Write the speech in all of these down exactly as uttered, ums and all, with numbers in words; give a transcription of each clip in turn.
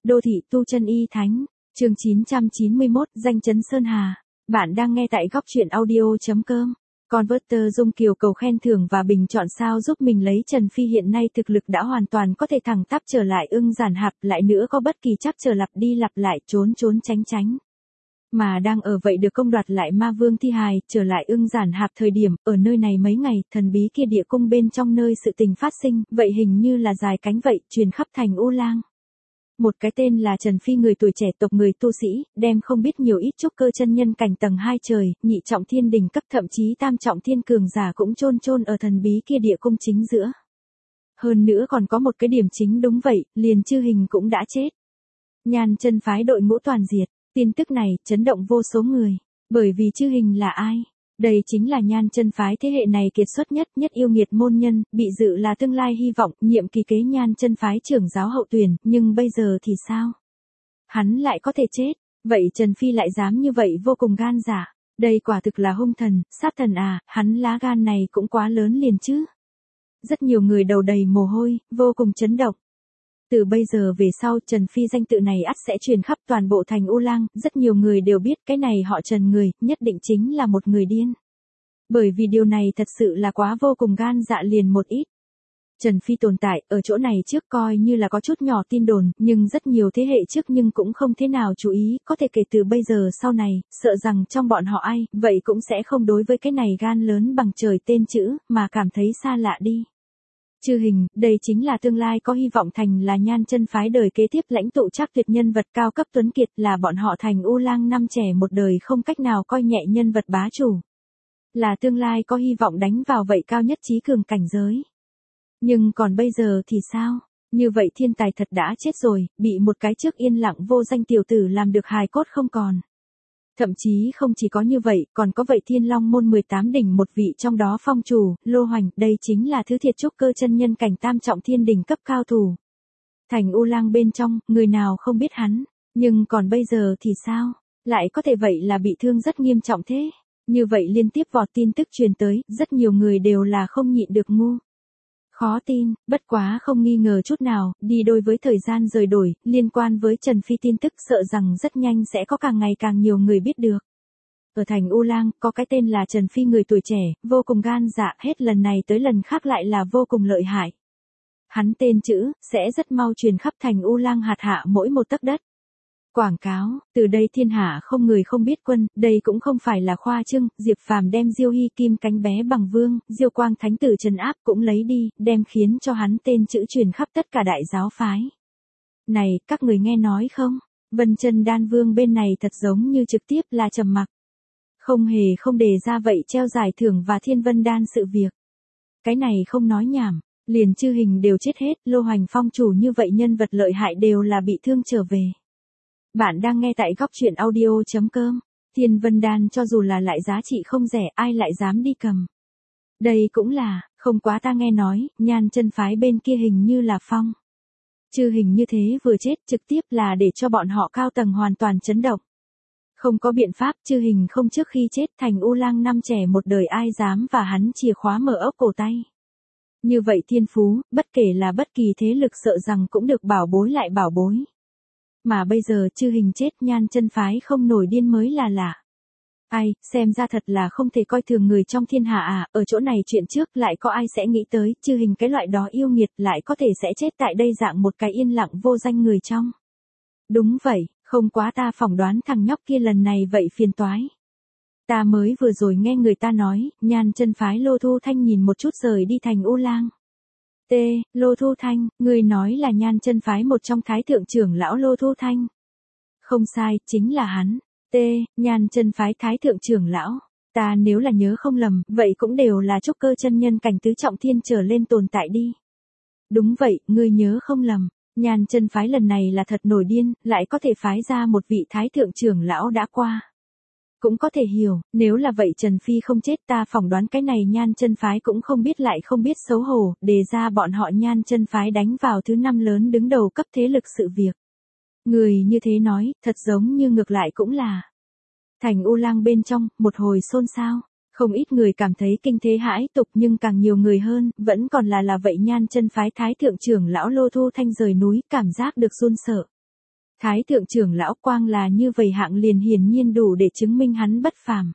Đô thị tu chân y thánh, chương chín trăm chín mươi mốt, danh chấn Sơn Hà. Bạn đang nghe tại góc truyện audio.com. Converter Dung Kiều cầu khen thưởng và bình chọn sao giúp mình lấy Trần Phi hiện nay thực lực đã hoàn toàn có thể thẳng tắp trở lại ưng giản hạp, lại nữa có bất kỳ chắc trở lặp đi lặp lại trốn trốn tránh tránh. Mà đang ở vậy được công đoạt lại ma vương thi hài, trở lại ưng giản hạp thời điểm, ở nơi này mấy ngày, thần bí kia địa cung bên trong nơi sự tình phát sinh, vậy hình như là dài cánh vậy, truyền khắp thành U Lang. Một cái tên là Trần Phi người tuổi trẻ tộc người tu sĩ, đem không biết nhiều ít trúc cơ chân nhân cảnh tầng hai trời, nhị trọng thiên đỉnh cấp thậm chí tam trọng thiên cường giả cũng chôn chôn ở thần bí kia địa cung chính giữa. Hơn nữa còn có một cái điểm chính đúng vậy, liền Chư Hình cũng đã chết. Nhan chân phái đội ngũ toàn diệt, tin tức này chấn động vô số người, bởi vì Chư Hình là ai? Đây chính là Nhan chân phái thế hệ này kiệt xuất nhất, nhất yêu nghiệt môn nhân, bị dự là tương lai hy vọng, nhiệm kỳ kế Nhan chân phái trưởng giáo hậu tuyển, nhưng bây giờ thì sao? Hắn lại có thể chết, vậy Trần Phi lại dám như vậy vô cùng gan dạ. Đây quả thực là hung thần, sát thần à, hắn lá gan này cũng quá lớn liền chứ. Rất nhiều người đầu đầy mồ hôi, vô cùng chấn động. Từ bây giờ về sau Trần Phi danh tự này ắt sẽ truyền khắp toàn bộ thành U Lang, rất nhiều người đều biết cái này họ Trần người, nhất định chính là một người điên. Bởi vì điều này thật sự là quá vô cùng gan dạ liền một ít. Trần Phi tồn tại, ở chỗ này trước coi như là có chút nhỏ tin đồn, nhưng rất nhiều thế hệ trước nhưng cũng không thế nào chú ý, có thể kể từ bây giờ sau này, sợ rằng trong bọn họ ai, vậy cũng sẽ không đối với cái này gan lớn bằng trời tên chữ, mà cảm thấy xa lạ đi. Chư Hình, đây chính là tương lai có hy vọng thành là Nhan chân phái đời kế tiếp lãnh tụ chắc tuyệt nhân vật cao cấp tuấn kiệt, là bọn họ thành U Lang năm trẻ một đời không cách nào coi nhẹ nhân vật bá chủ. Là tương lai có hy vọng đánh vào vậy cao nhất trí cường cảnh giới. Nhưng còn bây giờ thì sao? Như vậy thiên tài thật đã chết rồi, bị một cái trước yên lặng vô danh tiểu tử làm được hài cốt không còn. Thậm chí không chỉ có như vậy, còn có vậy Thiên Long môn mười tám đỉnh một vị trong đó phong chủ, Lô Hoành, đây chính là thứ thiệt trúc cơ chân nhân cảnh tam trọng thiên đỉnh cấp cao thủ. Thành U Lang bên trong, người nào không biết hắn, nhưng còn bây giờ thì sao? Lại có thể vậy là bị thương rất nghiêm trọng thế? Như vậy liên tiếp vọt tin tức truyền tới, rất nhiều người đều là không nhịn được ngu. Khó tin, bất quá không nghi ngờ chút nào, đi đôi với thời gian rời đổi, liên quan với Trần Phi tin tức sợ rằng rất nhanh sẽ có càng ngày càng nhiều người biết được. Ở thành U Lang, có cái tên là Trần Phi người tuổi trẻ, vô cùng gan dạ, hết lần này tới lần khác lại là vô cùng lợi hại. Hắn tên chữ, sẽ rất mau truyền khắp thành U Lang hạt hạ mỗi một tấc đất. Quảng cáo, từ đây thiên hạ không người không biết quân, đây cũng không phải là khoa trương, Diệp Phàm đem Diêu Hy Kim cánh bé bằng vương, Diêu Quang thánh tử trấn áp cũng lấy đi, đem khiến cho hắn tên chữ truyền khắp tất cả đại giáo phái. Này, các người nghe nói không? Vân Chân Đan Vương bên này thật giống như trực tiếp là trầm mặc. Không hề không đề ra vậy treo giải thưởng và Thiên Vân Đan sự việc. Cái này không nói nhảm, liền Chư Hình đều chết hết, Lô Hoành phong chủ như vậy nhân vật lợi hại đều là bị thương trở về. Bạn đang nghe tại góc truyện audio.com. Thiên Vân Đan cho dù là lại giá trị không rẻ, ai lại dám đi cầm. Đây cũng là, không quá ta nghe nói, Nhan chân phái bên kia hình như là phong. Chư Hình như thế vừa chết trực tiếp là để cho bọn họ cao tầng hoàn toàn chấn động. Không có biện pháp, Chư Hình không trước khi chết thành U Lang năm trẻ một đời ai dám và hắn chìa khóa mở ốc cổ tay. Như vậy thiên phú, bất kể là bất kỳ thế lực sợ rằng cũng được bảo bối lại bảo bối. Mà bây giờ Chư Hình chết Nhan chân phái không nổi điên mới là lạ. Ai, xem ra thật là không thể coi thường người trong thiên hạ à, ở chỗ này chuyện trước lại có ai sẽ nghĩ tới, Chư Hình cái loại đó yêu nghiệt lại có thể sẽ chết tại đây dạng một cái yên lặng vô danh người trong. Đúng vậy, không quá ta phỏng đoán thằng nhóc kia lần này vậy phiền toái. Ta mới vừa rồi nghe người ta nói, Nhan chân phái Lô Thu Thanh nhìn một chút rời đi thành U Lang. T. Lô Thu Thanh, người nói là Nhan chân phái một trong thái thượng trưởng lão Lô Thu Thanh. Không sai, chính là hắn. T. Nhan chân phái thái thượng trưởng lão. Ta nếu là nhớ không lầm, vậy cũng đều là trúc cơ chân nhân cảnh tứ trọng thiên trở lên tồn tại đi. Đúng vậy, ngươi nhớ không lầm. Nhan chân phái lần này là thật nổi điên, lại có thể phái ra một vị thái thượng trưởng lão đã qua. Cũng có thể hiểu, nếu là vậy Trần Phi không chết ta phỏng đoán cái này Nhan chân phái cũng không biết lại không biết xấu hổ, đề ra bọn họ Nhan chân phái đánh vào thứ năm lớn đứng đầu cấp thế lực sự việc. Người như thế nói, thật giống như ngược lại cũng là. Thành U Lang bên trong, một hồi xôn xao, không ít người cảm thấy kinh thế hãi tục nhưng càng nhiều người hơn, vẫn còn là là vậy Nhan chân phái thái thượng trưởng lão Lô Thu Thanh rời núi, cảm giác được run sợ. Thái thượng trưởng lão quang là như vậy hạng liền hiển nhiên đủ để chứng minh hắn bất phàm.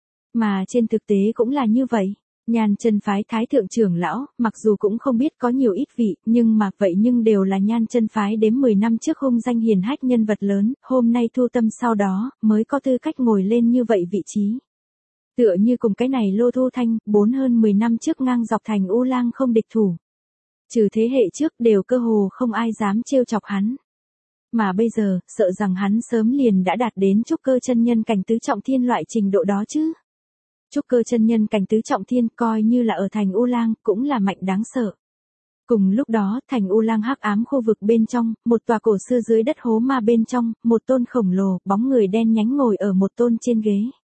Mà trên thực tế cũng là như vậy. Nhan chân phái thái thượng trưởng lão, mặc dù cũng không biết có nhiều ít vị, nhưng mà vậy nhưng đều là nhan chân phái đếm mười năm trước hung danh hiển hách nhân vật lớn, hôm nay thu tâm sau đó, mới có tư cách ngồi lên như vậy vị trí. Tựa như cùng cái này Lô Thu Thanh, bốn hơn mười năm trước ngang dọc thành U Lang không địch thủ. Trừ thế hệ trước đều cơ hồ không ai dám trêu chọc hắn. Mà bây giờ, sợ rằng hắn sớm liền đã đạt đến trúc cơ chân nhân cảnh tứ trọng thiên loại trình độ đó chứ. Trúc cơ chân nhân cảnh tứ trọng thiên coi như là ở thành U Lang cũng là mạnh đáng sợ. Cùng lúc đó, thành U Lang hắc ám khu vực bên trong, một tòa cổ xưa dưới đất hố ma bên trong, một tôn khổng lồ, bóng người đen nhánh ngồi ở một tôn trên ghế.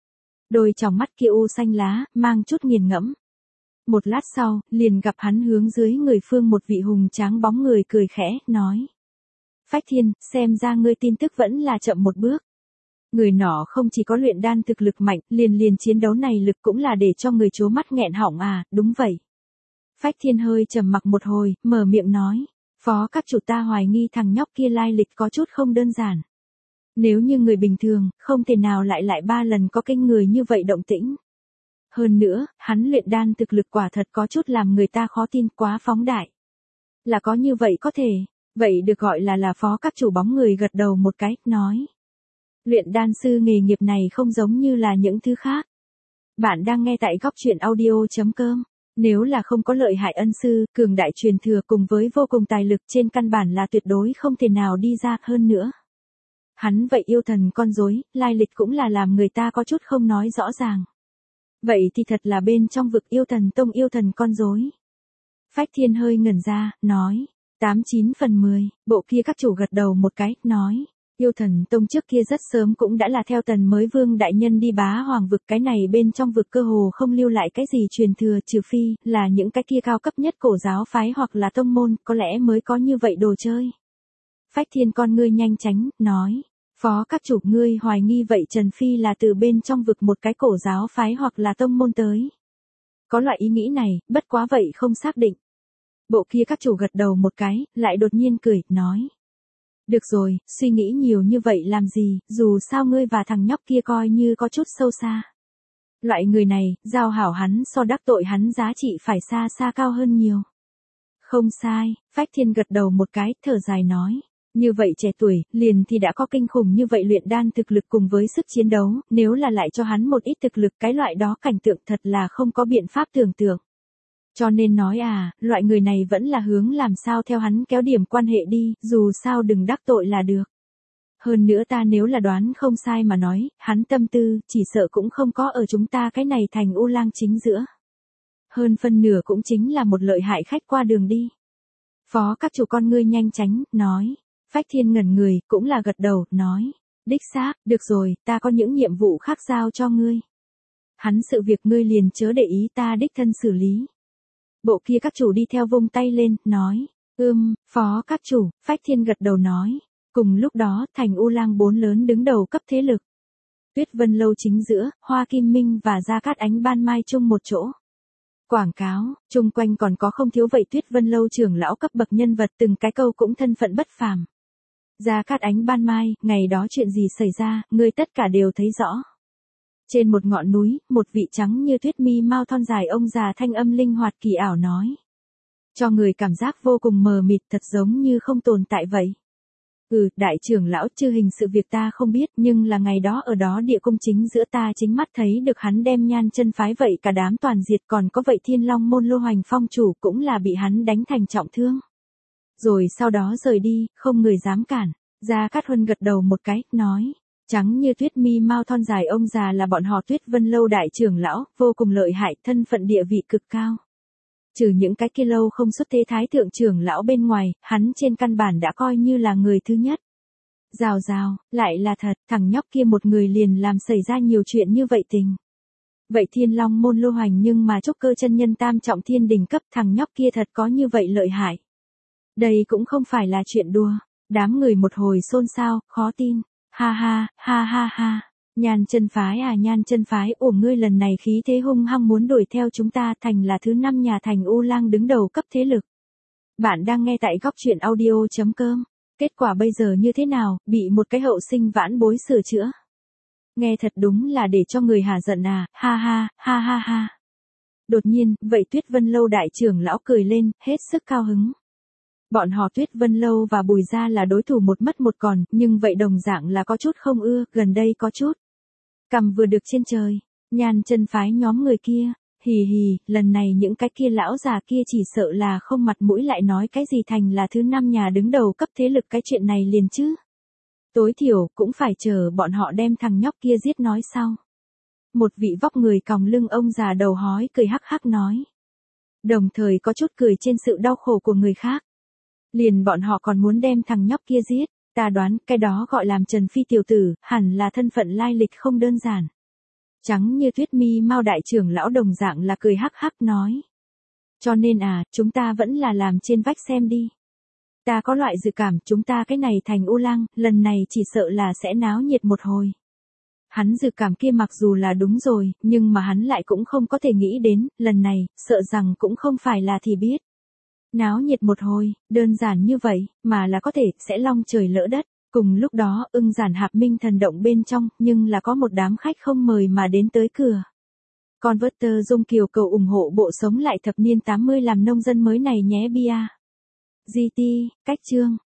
Đôi tròng mắt kia u xanh lá, mang chút nghiền ngẫm. Một lát sau, liền gặp hắn hướng dưới người phương một vị hùng tráng bóng người cười khẽ, nói. Phách Thiên, xem ra ngươi tin tức vẫn là chậm một bước. Người nọ không chỉ có luyện đan thực lực mạnh, liền liền chiến đấu này lực cũng là để cho người chố mắt nghẹn họng à, đúng vậy. Phách Thiên hơi trầm mặc một hồi, mở miệng nói. Phó các chủ ta hoài nghi thằng nhóc kia lai lịch có chút không đơn giản. Nếu như người bình thường, không thể nào lại lại ba lần có kinh người như vậy động tĩnh. Hơn nữa, hắn luyện đan thực lực quả thật có chút làm người ta khó tin quá phóng đại. Là có như vậy có thể, vậy được gọi là là phó các chủ bóng người gật đầu một cái, nói. Luyện đan sư nghề nghiệp này không giống như là những thứ khác. Bạn đang nghe tại góc truyện audio.com. Nếu là không có lợi hại ân sư, cường đại truyền thừa cùng với vô cùng tài lực trên căn bản là tuyệt đối không thể nào đi ra hơn nữa. Hắn vậy yêu thần con rối, lai lịch cũng là làm người ta có chút không nói rõ ràng. Vậy thì thật là bên trong vực yêu thần tông yêu thần con rối. Phách Thiên hơi ngẩn ra, nói. Tám chín phần mười, bộ kia các chủ gật đầu một cái, nói. Yêu thần tông trước kia rất sớm cũng đã là theo tần mới vương đại nhân đi bá hoàng vực, cái này bên trong vực cơ hồ không lưu lại cái gì truyền thừa, trừ phi là những cái kia cao cấp nhất cổ giáo phái hoặc là tông môn, có lẽ mới có như vậy đồ chơi. Phách Thiên con ngươi nhanh tránh, nói. Phó các chủ ngươi hoài nghi vậy Trần Phi là từ bên trong vực một cái cổ giáo phái hoặc là tông môn tới. Có loại ý nghĩ này, bất quá vậy không xác định. Bộ kia các chủ gật đầu một cái, lại đột nhiên cười, nói. Được rồi, suy nghĩ nhiều như vậy làm gì, dù sao ngươi và thằng nhóc kia coi như có chút sâu xa. Loại người này, giao hảo hắn so đắc tội hắn giá trị phải xa xa cao hơn nhiều. Không sai, Phách Thiên gật đầu một cái, thở dài nói. Như vậy trẻ tuổi, liền thì đã có kinh khủng như vậy luyện đan thực lực cùng với sức chiến đấu, nếu là lại cho hắn một ít thực lực cái loại đó cảnh tượng thật là không có biện pháp tưởng tượng. Cho nên nói à, loại người này vẫn là hướng làm sao theo hắn kéo điểm quan hệ đi, dù sao đừng đắc tội là được. Hơn nữa ta nếu là đoán không sai mà nói, hắn tâm tư, chỉ sợ cũng không có ở chúng ta cái này thành U Lang chính giữa. Hơn phân nửa cũng chính là một lợi hại khách qua đường đi. Phó các chủ con ngươi nhanh tránh, nói. Phách Thiên ngẩn người, cũng là gật đầu, nói. Đích xác, được rồi, ta có những nhiệm vụ khác giao cho ngươi. Hắn sự việc ngươi liền chớ để ý ta đích thân xử lý. Bộ kia các chủ đi theo vung tay lên, nói. Ưm, phó các chủ, Phách Thiên gật đầu nói. Cùng lúc đó, thành U Lang bốn lớn đứng đầu cấp thế lực. Tuyết Vân Lâu chính giữa, Hoa Kim Minh và Gia Cát Ánh ban mai chung một chỗ. Quảng cáo, chung quanh còn có không thiếu vậy Tuyết Vân Lâu trưởng lão cấp bậc nhân vật, từng cái câu cũng thân phận bất phàm. Gia Cát Ánh ban mai, ngày đó chuyện gì xảy ra, ngươi tất cả đều thấy rõ. Trên một ngọn núi, một vị trắng như tuyết mi mau thon dài ông già thanh âm linh hoạt kỳ ảo nói. Cho người cảm giác vô cùng mờ mịt, thật giống như không tồn tại vậy. Ừ, đại trưởng lão chư hình sự việc ta không biết, nhưng là ngày đó ở đó địa cung chính giữa ta chính mắt thấy được hắn đem nhan chân phái vậy cả đám toàn diệt, còn có vậy Thiên Long môn Lô Hoành Phong chủ cũng là bị hắn đánh thành trọng thương. Rồi sau đó rời đi, không người dám cản. Gia Cát Huân gật đầu một cái, nói. Trắng như tuyết mi mau thon dài ông già là bọn họ Tuyết Vân Lâu đại trưởng lão, vô cùng lợi hại, thân phận địa vị cực cao. Trừ những cái kia lâu không xuất thế thái thượng trưởng lão bên ngoài, hắn trên căn bản đã coi như là người thứ nhất. Rào rào, lại là thật, thằng nhóc kia một người liền làm xảy ra nhiều chuyện như vậy tình. Vậy Thiên Long môn Lô Hoành nhưng mà trúc cơ chân nhân tam trọng thiên đỉnh cấp, thằng nhóc kia thật có như vậy lợi hại. Đây cũng không phải là chuyện đùa, đám người một hồi xôn xao, khó tin. Ha ha, ha ha ha, nhan chân phái à nhan chân phái, ủa ngươi lần này khí thế hung hăng muốn đuổi theo chúng ta thành là thứ năm nhà thành U Lang đứng đầu cấp thế lực. Bạn đang nghe tại góc truyện audio.com. Kết quả bây giờ như thế nào, bị một cái hậu sinh vãn bối sửa chữa. Nghe thật đúng là để cho người hả giận à, ha ha, ha ha ha. Đột nhiên, vậy Tuyết Vân Lâu đại trưởng lão cười lên, hết sức cao hứng. Bọn họ Tuyết Vân Lâu và Bùi Gia là đối thủ một mất một còn, nhưng vậy đồng dạng là có chút không ưa, gần đây có chút. Cầm vừa được trên trời, Nhan chân phái nhóm người kia, hì hì, lần này những cái kia lão già kia chỉ sợ là không mặt mũi lại nói cái gì thành là thứ năm nhà đứng đầu cấp thế lực cái chuyện này liền chứ. Tối thiểu cũng phải chờ bọn họ đem thằng nhóc kia giết nói sau. Một vị vóc người còng lưng ông già đầu hói cười hắc hắc nói. Đồng thời có chút cười trên sự đau khổ của người khác. Liền bọn họ còn muốn đem thằng nhóc kia giết, ta đoán cái đó gọi làm Trần Phi tiểu tử, hẳn là thân phận lai lịch không đơn giản. Trắng như tuyết mi Mao đại trưởng lão đồng dạng là cười hắc hắc nói. Cho nên à, chúng ta vẫn là làm trên vách xem đi. Ta có loại dự cảm chúng ta cái này thành U Lăng, lần này chỉ sợ là sẽ náo nhiệt một hồi. Hắn dự cảm kia mặc dù là đúng rồi, nhưng mà hắn lại cũng không có thể nghĩ đến, lần này, sợ rằng cũng không phải là thì biết. Náo nhiệt một hồi, đơn giản như vậy, mà là có thể, sẽ long trời lỡ đất. Cùng lúc đó, ưng giản hạp minh thần động bên trong, nhưng là có một đám khách không mời mà đến tới cửa. Converter Dung Kiều cầu ủng hộ bộ sống lại thập niên tám mươi làm nông dân mới này nhé bia. giê tê, cách chương.